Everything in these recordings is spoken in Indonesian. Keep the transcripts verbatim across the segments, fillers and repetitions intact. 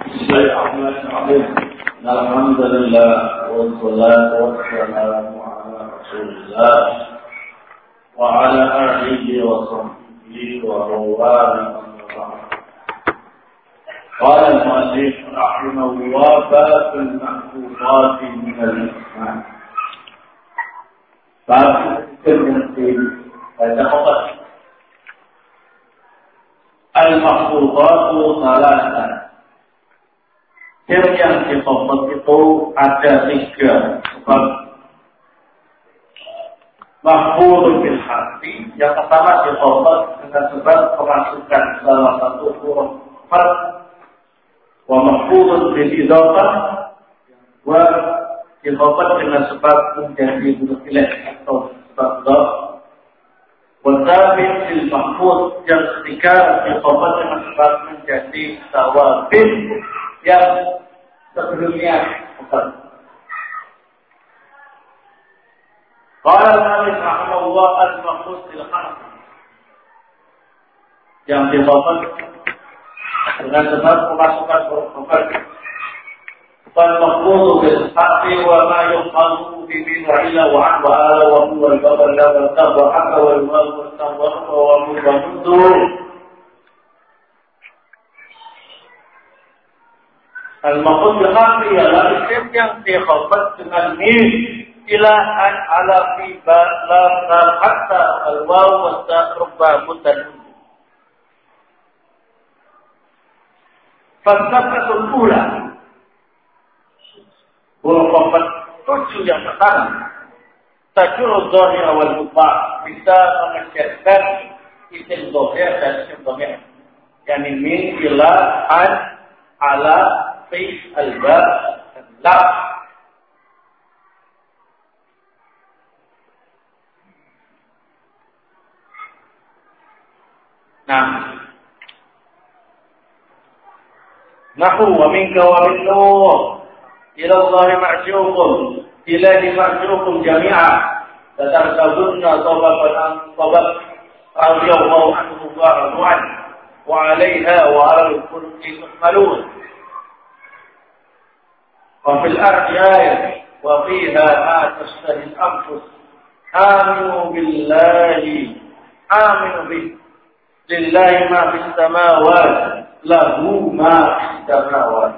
Bismillahirrahmanirrahim. Alhamdulillah wassalatu wassalamu ala Rasulillah wa ala alihi wa sahbihi wa man wala. Qala al-mu'allif rahimahullah babul mahfuzat min al-Islam. Bab tertentu pada obat al-mahfuzat salatan. Hal yang dikompet itu ada tiga sebab mahfuz bil hati. Yang pertama dikompet dengan sebab kemasukan salah satu huruf fat, wa mahfuz bil idafah, wa dikompet dengan sebab menjadi huruf ilah atau sebab dhaf. Wa thabit bil mahfuz yang ketiga dikompet dengan sebab menjadi tawabin yang sebelumnya bukan. Qala al-Imam rahimahullah al-mahfuz bil harf yang dibawah dengan sebab pemasukan huruf harf. Wal mahfuz bil harf wa ma yuqalu bi min wa ila wa an wa ala wa huwa al-babal la wa hatta wal waw wa tawwa wa mudamdu. Al-mahfuz bil harf ialah isim yang dikhabar dengan mim ila an ala fi ba la hatta al-waw wa ta rubba mutan. Fasaqatul ula. Huruf tujuh yang pertama. Tajur dhahir wal mubah bisa mengejarkan isim dhahir dan isim dhamir. Yani min ila an ala fi al-bab la. Nah, nahu wa minka wa min nur ila Allah marji'ukum ilahi marji'ukum jami'a tatarkabunna sababan an sabab radiyallahu anhu wa radwan wa 'alayha wa 'ala al-fulki tuhmalun. وفي الأرض آية وفيها ما تشتهي الأنفس آمنوا بالله آمنوا به لله ما في السماوات له ما في السماوات.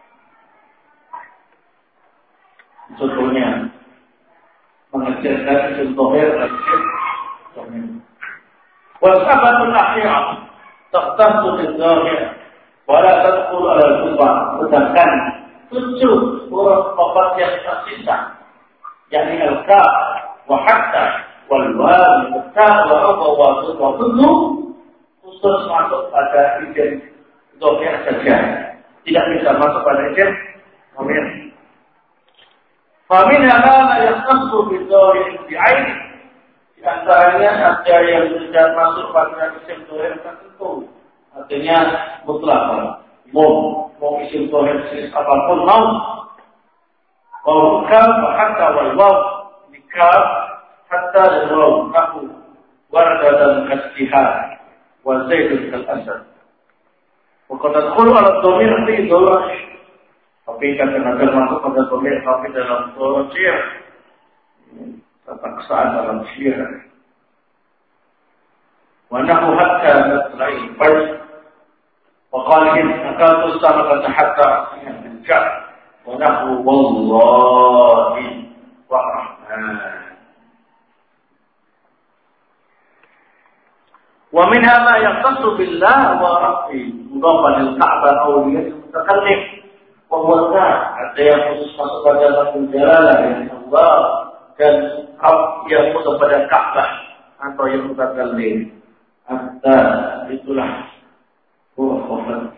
Contohnya mengajarkan isim dhahir dan isim dhamir. Wasabatul akhirah takhtassu bil dhahir wa la tadkhul ala al-kubra. Sedangkan tujuh huruf obat yang tersisa, yakni al-kaf, wa hatta, wal waw, ta, wa ra, wa wa kullu khusus masuk pada isim dhahir saja, tidak bisa masuk pada isim dhamir. Fa min hadza yahtassu bi dhahir bi'ain, di antaranya ada yang tidak masuk pada isim dhahir tertentu, artinya mutlak. Mau mau isim dhahir jenis apapun mau. Kalau kaf hatta wal waw nikah hatta dan waw nahu warada dan kastihar wa zaidun kal asad. Wa qad tadkhulu ala dhamir fi dhahir. Tapi kan ada masuk pada dhamir tapi dalam dhahir terpaksaan dalam syiar. Wa nahu hatta natlai fard. وقال إن أكاد السماء حتى من جاء ونحو والله والرحمن. ومنها ما يختص بالله وربه مضافا للكعبة أو للمتكلم وهو الناس حتى يخص pada lafaz jalalah yang Allah dan Rabb yang khusus pada Ka'bah atau yang mutakallim. Hatta itulah وفقط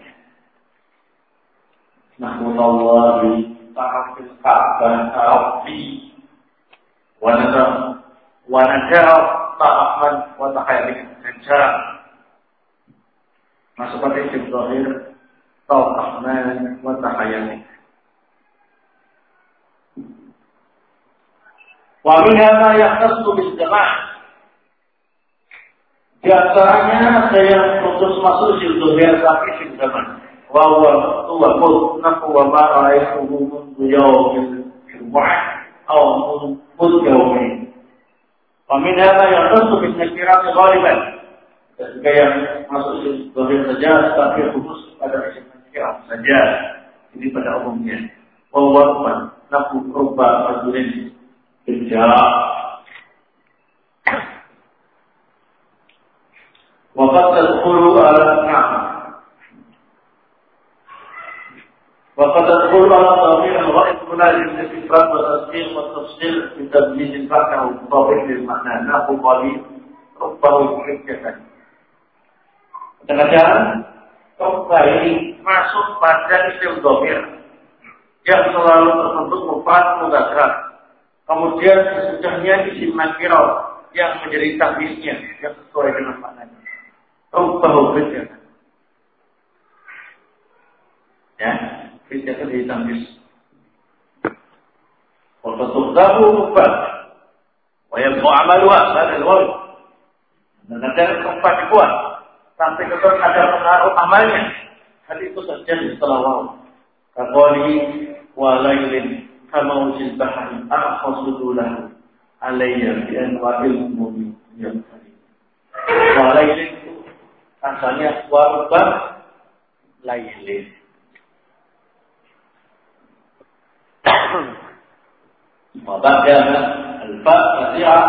نحمد الله تعالى الكعبة ربي ونذر ونجر ta'aman wa takhayalik mencara masuk pada isim zahir ta'ahman wa takhayalik. Wa minha ma yahtassu bil jama'. Di antaranya ada yang khusus masuk isim zahir tapi isim zaman. وهو هو نحو وما رأيته منذ يوم الجمعة أو منذ يومين. ومن هذا يختص بالنكرات غالبا. Ketika yang masuk sebagai saja, tapi khusus pada isim nakirah saja. Ini pada umumnya. Wawarman nafu rubba rajulin kerja. Waqad tadkhulu ala na'am. Waqad tadkhulu ala dhamir al-ghaib munajim fi ifrad wa tasdil wa tafsil fi tabyin al-fa'na wa tawbih lil makna nafu qalil rubba kerjaan. Kadang-kadang kembali masuk pada isim dhamir yang selalu terbentuk mufrad mudzakkar. Kemudian sesudahnya isim nakirah yang menjadi tabiisnya yang sesuai dengan maknanya. Rubbahu kerjaan. Ya, kerjaan jadi tabiis. Wa tasdahu rubbah. Wa yabqa amaluha pada al-wal. Dan kadang tempat dibuat sampai kemudian ada pengaruh amalnya. Hal itu terjadi setelah wawah. Kaqali wa lailin kama ujil bahari akhasudu lahu alayya bi anwa'il umumi yang tadi. Wa lailin asalnya warubah lailin. Wa ba'da al-fa nasi'ah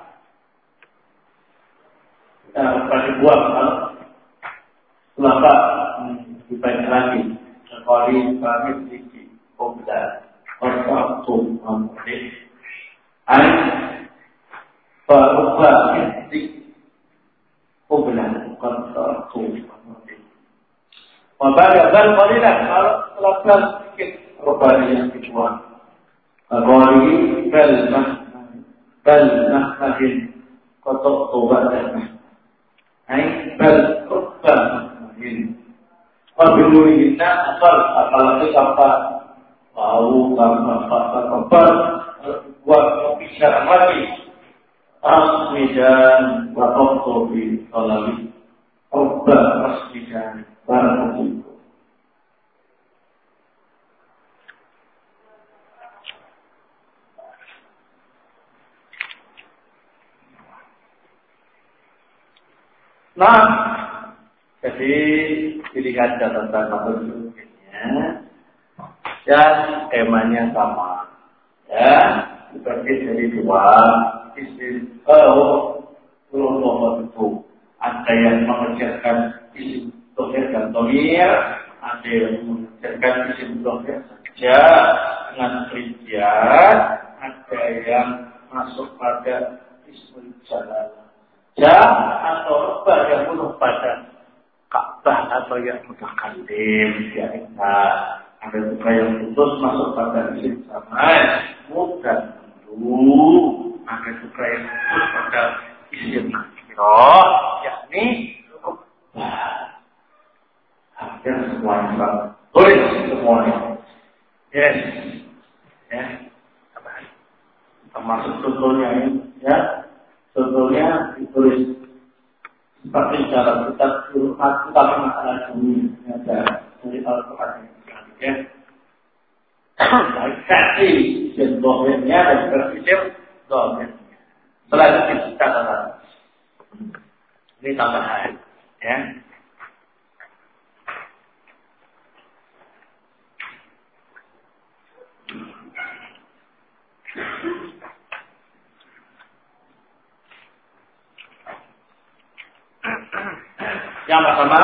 kita akan dibuang kalau Lapa dibaca lagi sekali kami sedikit obda waktu amudin ay berubah sedikit obda waktu amudin. Wabaga dan kalilah kalau selapkan sedikit rubah yang dibuang. Kali bel mah bel mahadin kotok obat dan ay bel rubah Wabiluhina asal apalagi kapal tahu tanpa kata kapal buat bicara lagi asmidan wa qawbi talabi ubba asmidan barakallahu. Nah, jadi dilihat catatan nomor berikutnya dan temanya sama, ya dibagi dari dua isim. Oh, belum nomor itu ada yang mengerjakan isim dhamir dan dhamir, ada yang mengerjakan isim dhamir saja dengan rincian, ada yang masuk pada isim jalalah ya atau apa yang penuh pada Ka'bah atau yang mutakallim ya inna. Ada juga yang putus masuk pada isim zaman mudah tentu. Ada juga yang putus pada isim nakirah yakni rubah. Hampir semuanya Pak. Tulis semuanya. Yes. Ya. Termasuk contohnya ini ya. Contohnya ditulis seperti cara kita curhat kita masalah dunia ada dari Al-Quran ya. Baik saksi dan dohirnya dan berpikir dohirnya. Selanjutnya kita katakan ini tambahan ya. Yang pertama,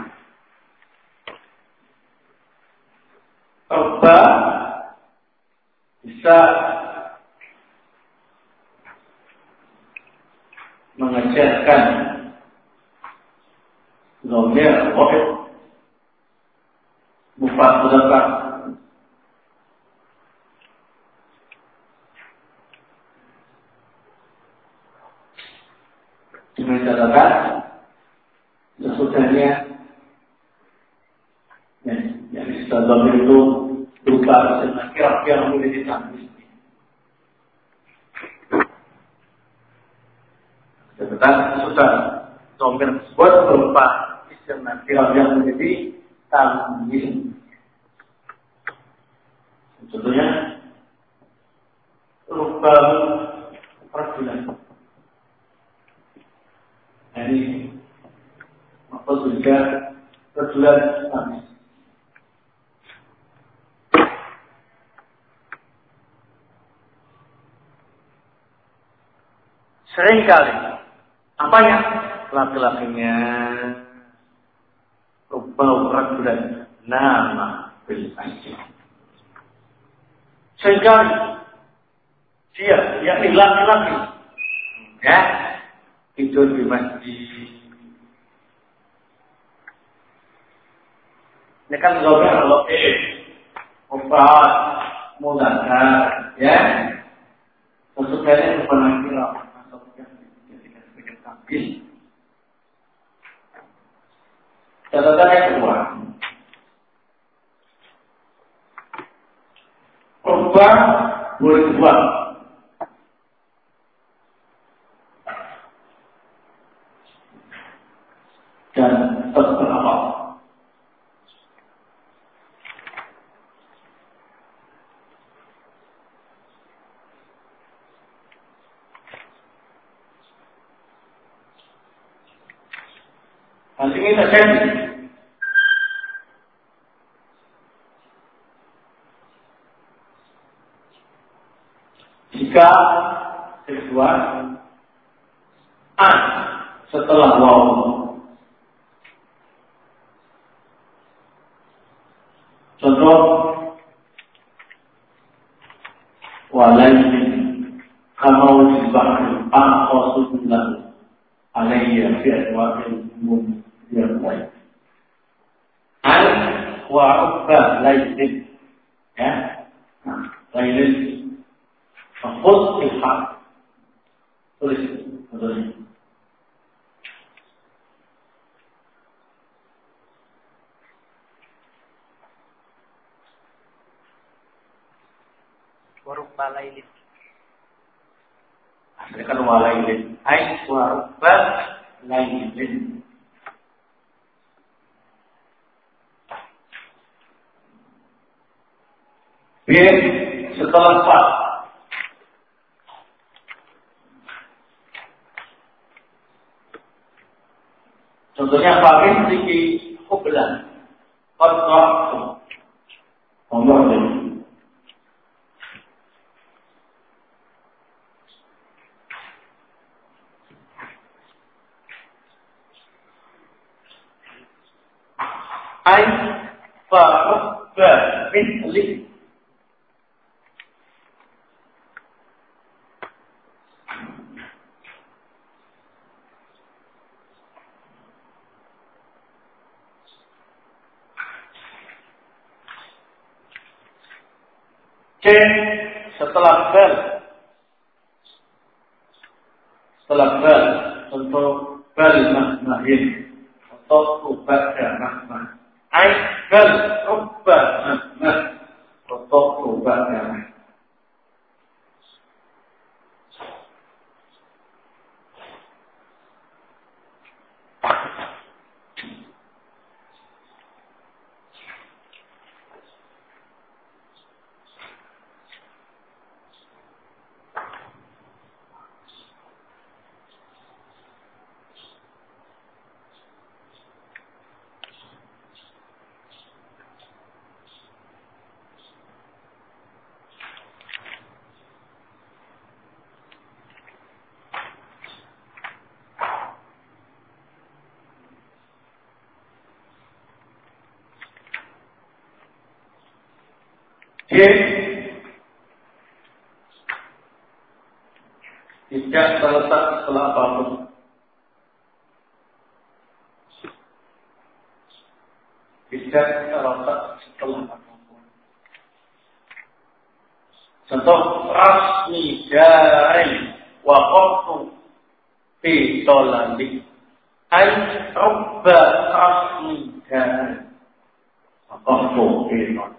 Rubba bisa mengajarkan dhamir wahid mufrad mudzakkar dengan catatan sesudahnya ya, yang dhamir itu berupa nakirah yang boleh ditangkis. Catatan sudah dhamir tersebut berupa isim nakirah yang menjadi tamyiz. Contohnya rubah perbulan. Ini apa juga perbulan tamyiz. Seringkali apanya? Laki-lakinya rubah perbulan nama bil masjid. Seringkali dia, yakni laki-laki, ya, tidur di masjid. Ini kan zahir Allah eh, mufrad, mudzakkar, ya. Maksudnya bukan lagi lah, maksudnya ketika sebagai tampil. Catatan yang kedua, rubah boleh dua. Dan terkenal. Hal ini terjadi jika siswa A setelah waw contoh walaikin kamau disbahkan angkosunan alaiya fi'at wa'il umum yang baik al wa'ubba laikin ya laikin Khus ilhaq tulis tulis warubba lailin asli kan walailin ai warubba lailin biar setelah pak contohnya pakai sedikit hublan qadra nomor ini ai farubba mithli C setelah bel setelah bel untuk bel mahmahin atau ubah dan mahmah ay bel ubah mahmah atau ubah dan mahmah C tidak terletak setelah apapun. Tidak terletak setelah apapun. Contoh rasmi dari waqaftu fi tolandi ay rubba rasmi dari waqaftu fi tolandi.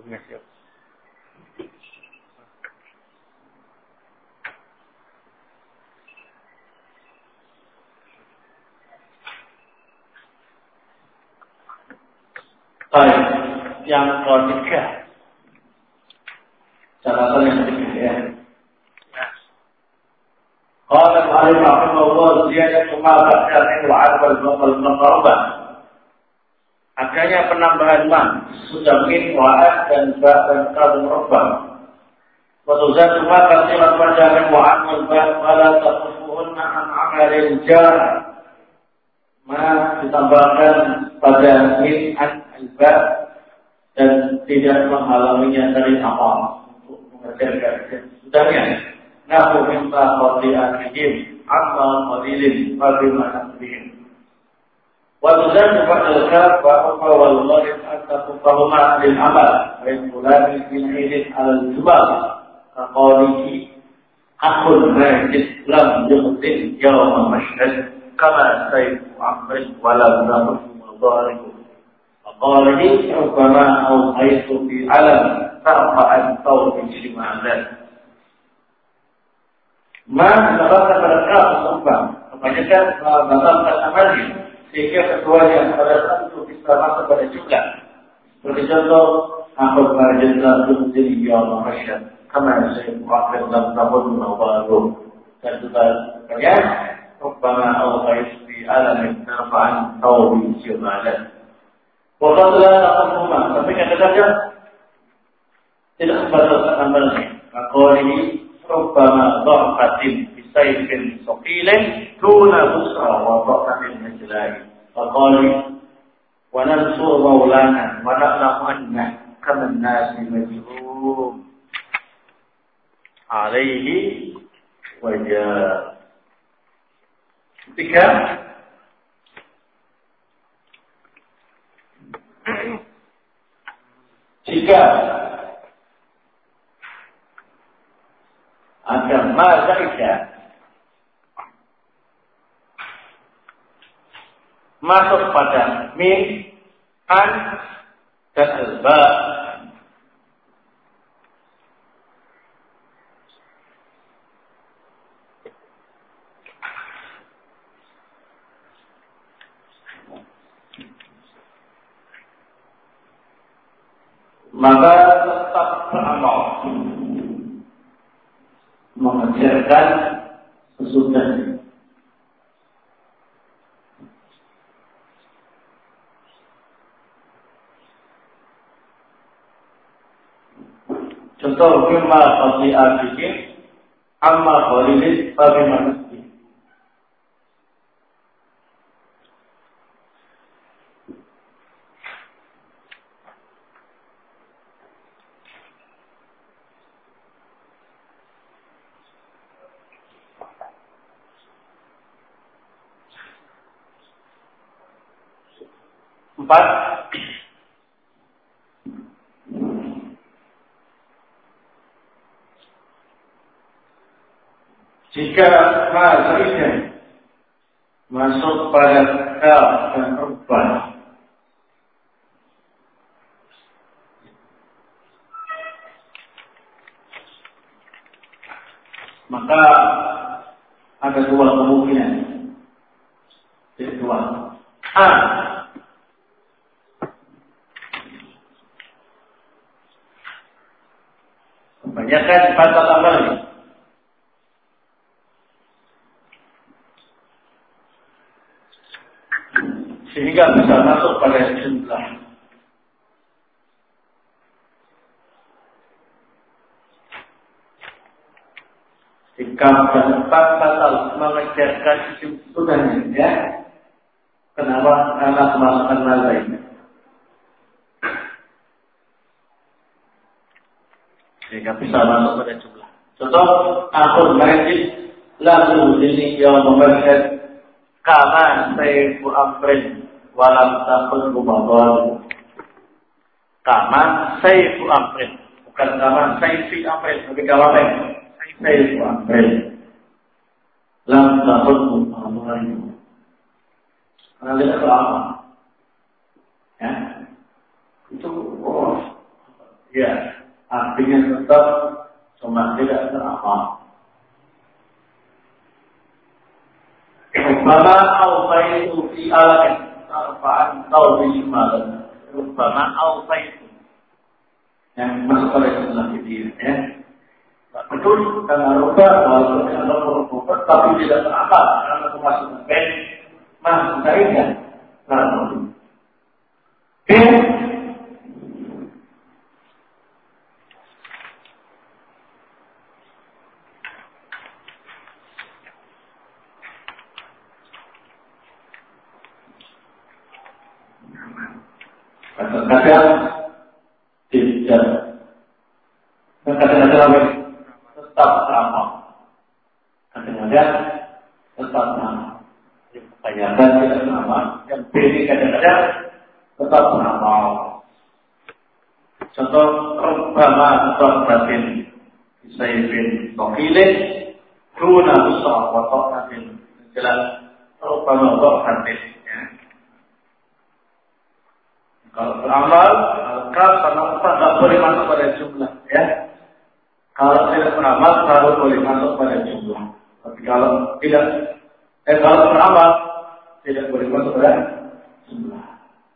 Bukunya siap. Baik, yang ketiga. Catatan yang ketiga ya. Qala al-Alif rahimahullah ziyadah ma ba'da wa'ad wal batal maqarabah. Adanya penambahan man sudah min wa'ad dan ba dan qad murabbah. Wa tuzadu ma kathiran pada wa'ad wal ba wala taqufuhunna an amalil jar. Ma ditambahkan pada min an al-ba dan tidak menghalanginya dari amal untuk mengerjakan sudahnya. Nahu minta qadi'atihim amma qalilin fabima nasbihim. Wa tuzadu ba'dal kaf wa ufa wallahi hatta tufahuma lil amal wa yaqulani bin idin alal jubal kaqalihi akul majid lam yuqtin yawma mashhad kama sayfu amrin wala nahu madarikum kaqalihi rubama awhaytu fi alam ta'fa'an tawbi shima'adan. Ma mendapatkan berkah sumpah kebanyakan membatalkan amalnya sehingga keduanya pada saat itu bisa masuk pada jumlah. Seperti contoh akhir marjin lalu menjadi yawma masyad kama saya akhir dalam tahun baru dan juga banyak Rabbana Allah fi alamin narfa'an tawbi simalan. Waqadlah taqadduma tapi kadang-kadang tidak membatalkan amalnya. Maka ini Rabbana dha'fatin bisayfin saqilin duna busra wa dha'fatin najlahi faqali wa nansur maulana wa na'lamu anna kaman nasi majhum alaihi wajah. Tiga jika ada mazaidah masuk pada min, an, dan alba. Maka tetap beramal mengajarkan sesudahnya. Contoh bima qadi'atihim amma qalilin fabima nasbih. Empat, jika mazaidah masuk pada kaf dan rubah, maka ada dua kemungkinan. Jadi dua. A, kebanyakan batal amalnya. Sehingga bisa masuk pada jumlah. Jika tempat batal mengejarkan sunnahnya, ya. Kenapa? Karena kemasukan lain. Sehingga bisa masuk pada jumlah. Contoh, akhir majid lalu dini yang membaca kama sayfu amrin walam takun mubadal. Kama sayfu amrin, bukan kama sayfi amrin, tapi kama sayfu amrin lam takun mubadal. Karena itu apa? Ya, itu oh, Ya, artinya tetap cuma tidak teramal. Rubbama awfaitu fi alamin arfa'an tawbi malan. Rubbama awfaitu. Yang masuk pada jumlah ini ya. Betul, karena rupa walaupun ada berupa tapi tidak teramal karena kemasukan pen masuk saja. Lalu, oke. Kadang-kadang tidak, kadang-kadang tetap ramah, kadang-kadang tetap ramah. Yang kebanyakan tidak ramah, yang beda kadang-kadang tetap ramah. Contoh Rubbama Sohbatin Isaibin Tokilin Duna Usah Wasohatin. Jelas Rubbama Sohbatin. Kalau beramal, maka sama tidak boleh masuk pada jumlah, ya. Kalau tidak beramal, baru boleh masuk pada jumlah. Tapi kalau tidak, eh kalau beramal, tidak boleh masuk pada jumlah.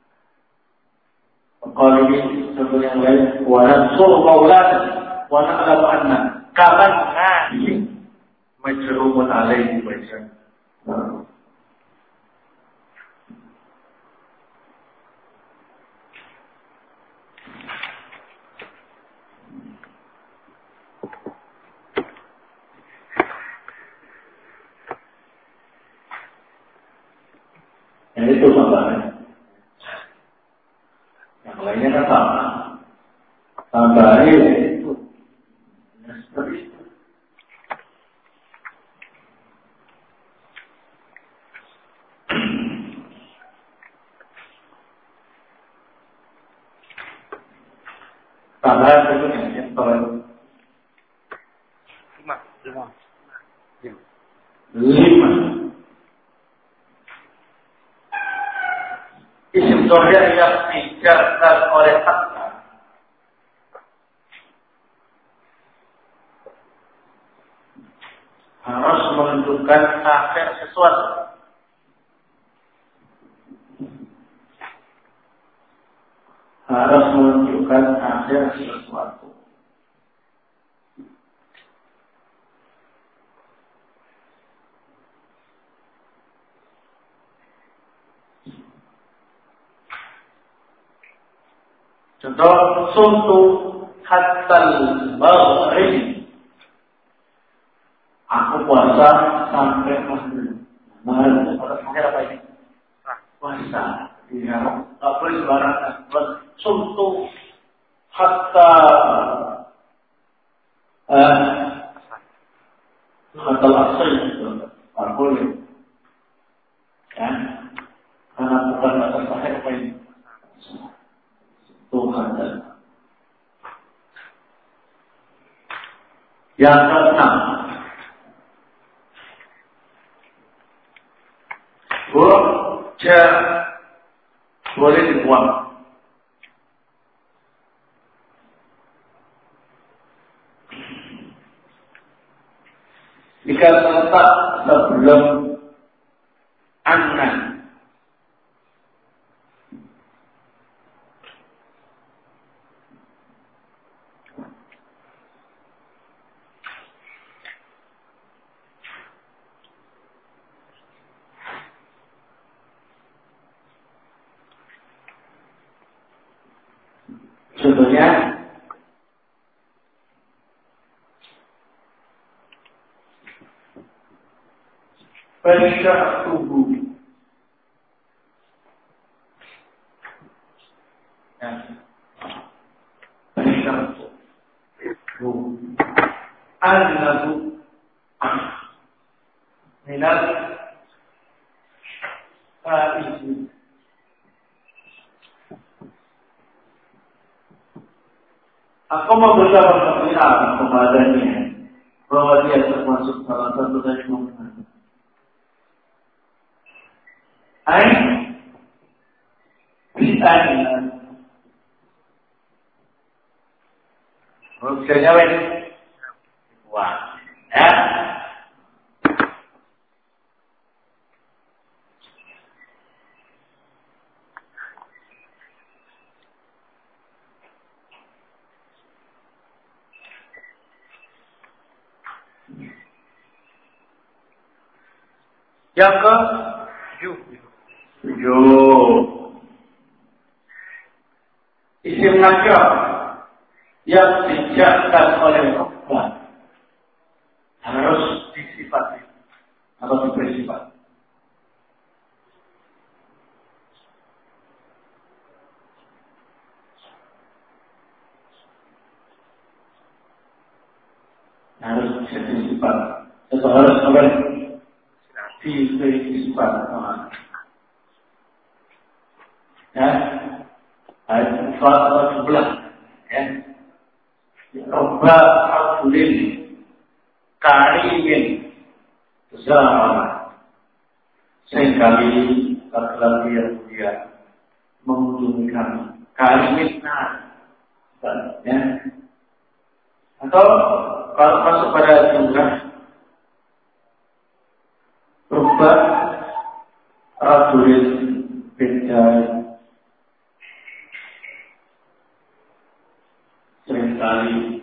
Kalau ini contoh yang lain, wanan sul maulan, wanan alam anna, kaman nasi, majrumun alaihi wajan. Yang itu tambahnya. Yang lainnya kan sama. Tambahnya itu. Ya, seperti itu. Tambahan berikutnya yang terakhir. Lima. Lima. Lima. Isim dohir yang dijarkan oleh hatta harus menunjukkan akhir sesuatu. Harus menunjukkan akhir sesuatu. Contoh sumtu hatal maghrib. Aku puasa sampai maghrib. Maghrib pada akhir apa ini? Puasa. Ya, apa ibaratnya? Sumtu hatta eh hatal asal. Aku boleh. Ya. Karena bukan batas akhir apa ini? Tuhan dan yang keenam, gurja boleh dibuang. Jika terletak sebelum anak. Contohnya Pesyak tubuh ya. Pesyak tubuh An-nabu Minat Faizi. Aku mau berusaha berkembang kepadanya bahwa dia termasuk salah satu dari mukmin. Ai bi'an Rumusnya wes. Wah, ya. Yang ke tujuh. Tujuh. Isim nakirah yang dijalankan oleh Allah harus disifati atau diberi sifat. Harus jadi sifat. Itu harus oleh diberi sifat. Ya, ayat sebelas. Ya, Robba Abdulin Karimin Zahra sekali laki-laki yang mulia mengunjungi kami. Karimin ya. Atau kalau masuk pada jumlah Robba Abdulin beda seringkali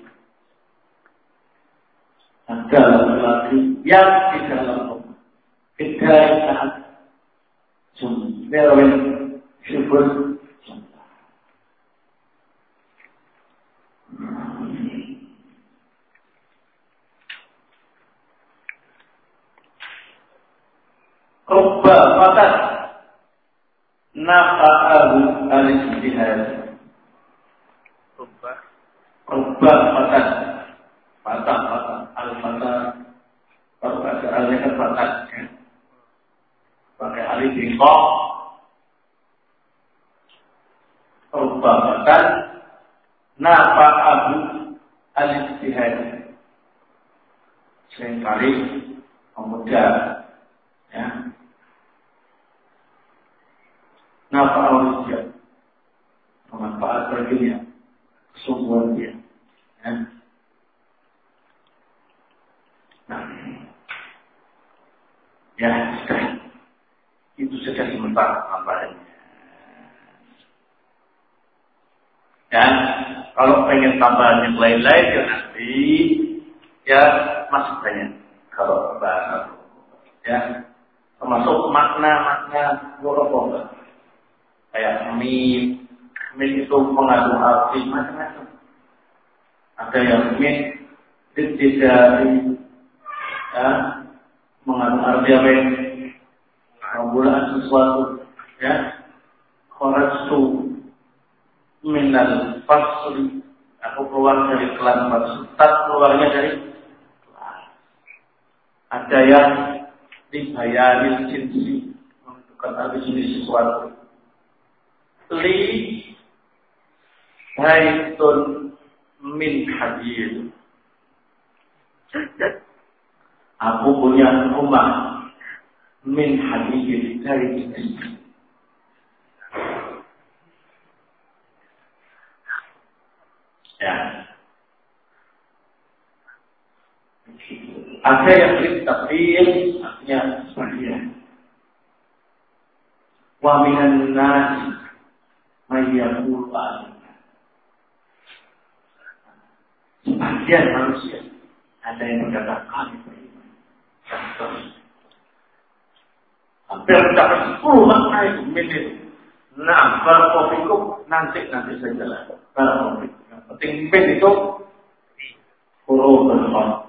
ada laki-laki yang di dalam rumah kedatangan sumberwin syukur Rubba fatat nafa'ahu al-ijtihad. Rubba Rubba fatat fatat fatat al-fatat kalau bahasa alih kan fatat ya. Pakai alih bingkok. Rubba fatat nafa'ahu al-ijtihad. Seringkali pemuda ya nafa'ahu dia bermanfaat baginya kesungguhan dia ya. Nah ya sudah itu saja sementara tambahannya dan kalau pengen tambahan yang lain-lain ya nanti ya masih banyak kalau bahasa ya termasuk makna-makna woroboh kayak mim mim itu mengandung arti macam-macam. Ada yang mim tidak ya, mengandung arti apa yang pembulaan sesuatu ya kharastu minal fasli aku keluar dari kelas maksud keluarnya dari kelas. Ada yang dibayari jinsi menentukan arti jenis sesuatu. Li haitun min hadid. Aku punya rumah min hadid dari besi. Ya. Ada yang bertafsir artinya sebagian. Wa minan nas mayyaqulu sebagian manusia ada yang berkata kami beriman. Hampir mencapai sepuluh makna itu minit. Nah, barakofikum nanti nanti saja lah. Barakofikum. Yang penting min itu huruf berkhot.